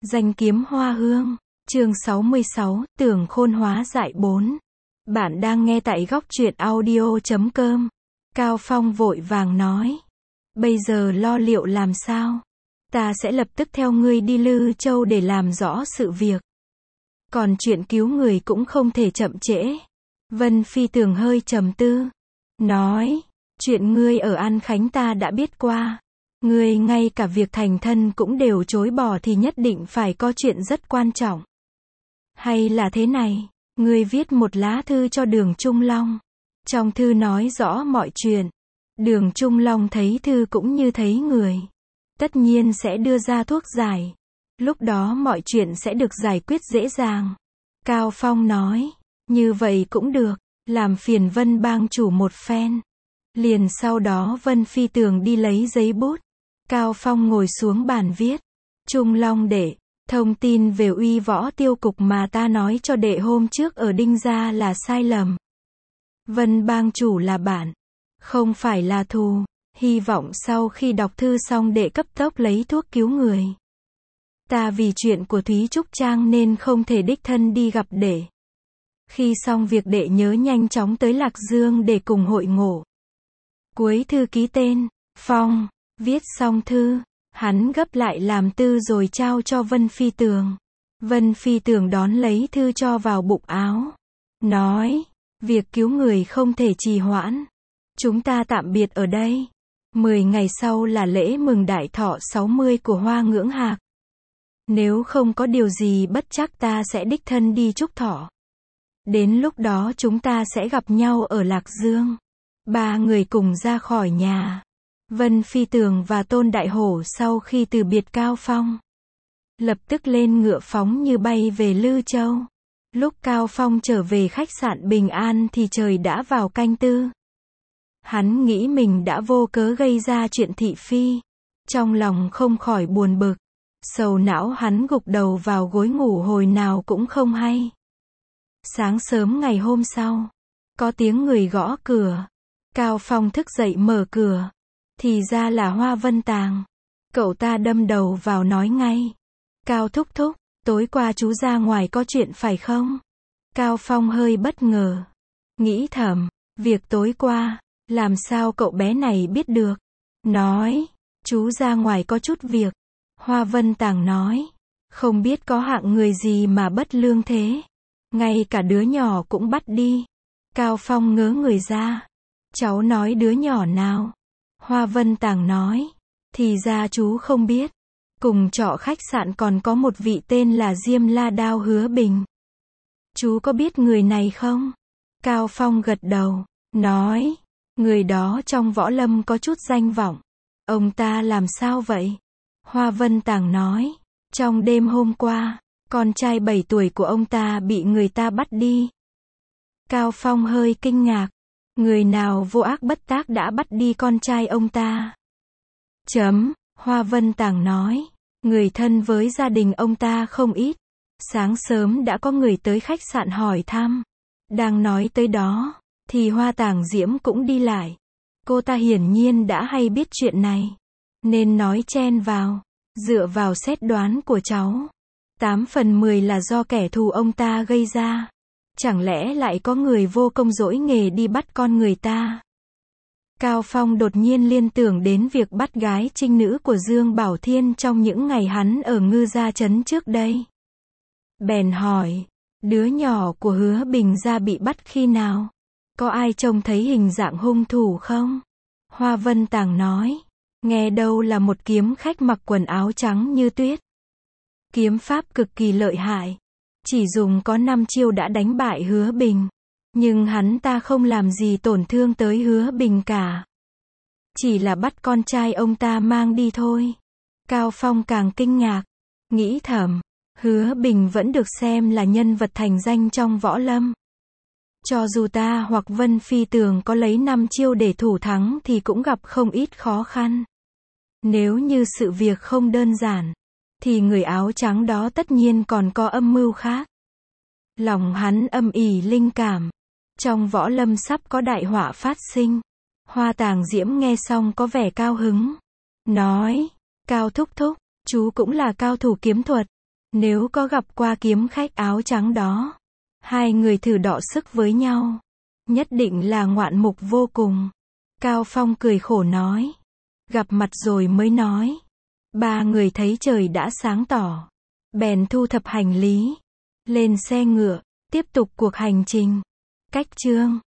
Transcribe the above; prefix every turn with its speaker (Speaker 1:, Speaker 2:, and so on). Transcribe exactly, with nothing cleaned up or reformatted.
Speaker 1: Danh kiếm hoa hương, chương sáu mươi sáu, tưởng khôn hóa dại bốn. Bạn đang nghe tại góc truyện audio chấm com. Cao Phong vội vàng nói. Bây giờ lo liệu làm sao? Ta sẽ lập tức theo ngươi đi Lư Châu để làm rõ sự việc. Còn chuyện cứu người cũng không thể chậm trễ. Vân Phi Tường hơi trầm tư. Nói, chuyện ngươi ở An Khánh ta đã biết qua. Ngươi ngay cả việc thành thân cũng đều chối bỏ thì nhất định phải có chuyện rất quan trọng. Hay là thế này, ngươi viết một lá thư cho Đường Trung Long. Trong thư nói rõ mọi chuyện. Đường Trung Long thấy thư cũng như thấy người. Tất nhiên sẽ đưa ra thuốc giải. Lúc đó mọi chuyện sẽ được giải quyết dễ dàng. Cao Phong nói, như vậy cũng được, làm phiền Vân bang chủ một phen. Liền sau đó Vân Phi Tường đi lấy giấy bút. Cao Phong ngồi xuống bàn viết. Trung Long đệ, thông tin về Uy Võ Tiêu Cục mà ta nói cho đệ hôm trước ở Đinh Gia là sai lầm. Vân bang chủ là bạn, không phải là thù. Hy vọng sau khi đọc thư xong đệ cấp tốc lấy thuốc cứu người. Ta vì chuyện của Thúy Trúc Trang nên không thể đích thân đi gặp đệ. Khi xong việc đệ nhớ nhanh chóng tới Lạc Dương để cùng hội ngộ. Cuối thư ký tên, Phong. Viết xong thư, hắn gấp lại làm tư rồi trao cho Vân Phi Tường. Vân Phi Tường đón lấy thư cho vào bụng áo. Nói, việc cứu người không thể trì hoãn. Chúng ta tạm biệt ở đây. Mười ngày sau là lễ mừng đại thọ sáu mươi của Hoa Ngưỡng Hạc. Nếu không có điều gì bất trắc ta sẽ đích thân đi chúc thọ. Đến lúc đó chúng ta sẽ gặp nhau ở Lạc Dương. Ba người cùng ra khỏi nhà. Vân Phi Tường và Tôn Đại Hổ sau khi từ biệt Cao Phong, lập tức lên ngựa phóng như bay về Lư Châu. Lúc Cao Phong trở về khách sạn Bình An thì trời đã vào canh tư. Hắn nghĩ mình đã vô cớ gây ra chuyện thị phi. Trong lòng không khỏi buồn bực. Sầu não hắn gục đầu vào gối ngủ hồi nào cũng không hay. Sáng sớm ngày hôm sau, có tiếng người gõ cửa. Cao Phong thức dậy mở cửa. Thì ra là Hoa Vân Tàng. Cậu ta đâm đầu vào nói ngay. Cao thúc thúc, tối qua chú ra ngoài có chuyện phải không? Cao Phong hơi bất ngờ. Nghĩ thầm, việc tối qua, làm sao cậu bé này biết được? Nói, chú ra ngoài có chút việc. Hoa Vân Tàng nói, không biết có hạng người gì mà bất lương thế. Ngay cả đứa nhỏ cũng bắt đi. Cao Phong ngớ người ra. Cháu nói đứa nhỏ nào? Hoa Vân Tàng nói, thì ra chú không biết. Cùng trọ khách sạn còn có một vị tên là Diêm La Đao Hứa Bình. Chú có biết người này không? Cao Phong gật đầu, nói, người đó trong võ lâm có chút danh vọng. Ông ta làm sao vậy? Hoa Vân Tàng nói, trong đêm hôm qua, con trai bảy tuổi của ông ta bị người ta bắt đi. Cao Phong hơi kinh ngạc. Người nào vô ác bất tác đã bắt đi con trai ông ta? Chấm, Hoa Vân Tàng nói, người thân với gia đình ông ta không ít. Sáng sớm đã có người tới khách sạn hỏi thăm. Đang nói tới đó, thì Hoa Tàng Diễm cũng đi lại. Cô ta hiển nhiên đã hay biết chuyện này, nên nói chen vào. Dựa vào xét đoán của cháu, tám phần mười là do kẻ thù ông ta gây ra. Chẳng lẽ lại có người vô công dỗi nghề đi bắt con người ta? Cao Phong đột nhiên liên tưởng đến việc bắt gái trinh nữ của Dương Bảo Thiên trong những ngày hắn ở Ngư Gia Trấn trước đây. Bèn hỏi, đứa nhỏ của Hứa Bình Gia bị bắt khi nào? Có ai trông thấy hình dạng hung thủ không? Hoa Vân Tàng nói, nghe đâu là một kiếm khách mặc quần áo trắng như tuyết. Kiếm pháp cực kỳ lợi hại. Chỉ dùng có năm chiêu đã đánh bại Hứa Bình. Nhưng hắn ta không làm gì tổn thương tới Hứa Bình cả. Chỉ là bắt con trai ông ta mang đi thôi. Cao Phong càng kinh ngạc. Nghĩ thầm, Hứa Bình vẫn được xem là nhân vật thành danh trong võ lâm. Cho dù ta hoặc Vân Phi Tường có lấy năm chiêu để thủ thắng thì cũng gặp không ít khó khăn. Nếu như sự việc không đơn giản, thì người áo trắng đó tất nhiên còn có âm mưu khác. Lòng hắn âm ỉ linh cảm. Trong võ lâm sắp có đại họa phát sinh. Hoa Tàng Diễm nghe xong có vẻ cao hứng. Nói, Cao thúc thúc, chú cũng là cao thủ kiếm thuật. Nếu có gặp qua kiếm khách áo trắng đó, hai người thử đọ sức với nhau, nhất định là ngoạn mục vô cùng. Cao Phong cười khổ nói. Gặp mặt rồi mới nói. Ba người thấy trời đã sáng tỏ, bèn thu thập hành lý, lên xe ngựa, tiếp tục cuộc hành trình. Cách chương